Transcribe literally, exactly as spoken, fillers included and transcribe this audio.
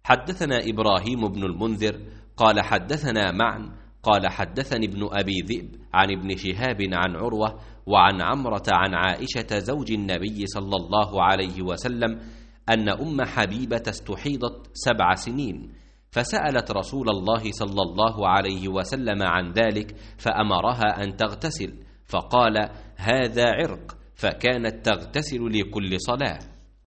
حدثنا إبراهيم بن المنذر قال حدثنا معن قال حدثني ابن أبي ذئب عن ابن شهاب عن عروة وعن عمرة عن عائشة زوج النبي صلى الله عليه وسلم أن أم حبيبة استحيضت سبع سنين، فسألت رسول الله صلى الله عليه وسلم عن ذلك فأمرها أن تغتسل، فقال: هذا عرق، فكانت تغتسل لكل صلاة.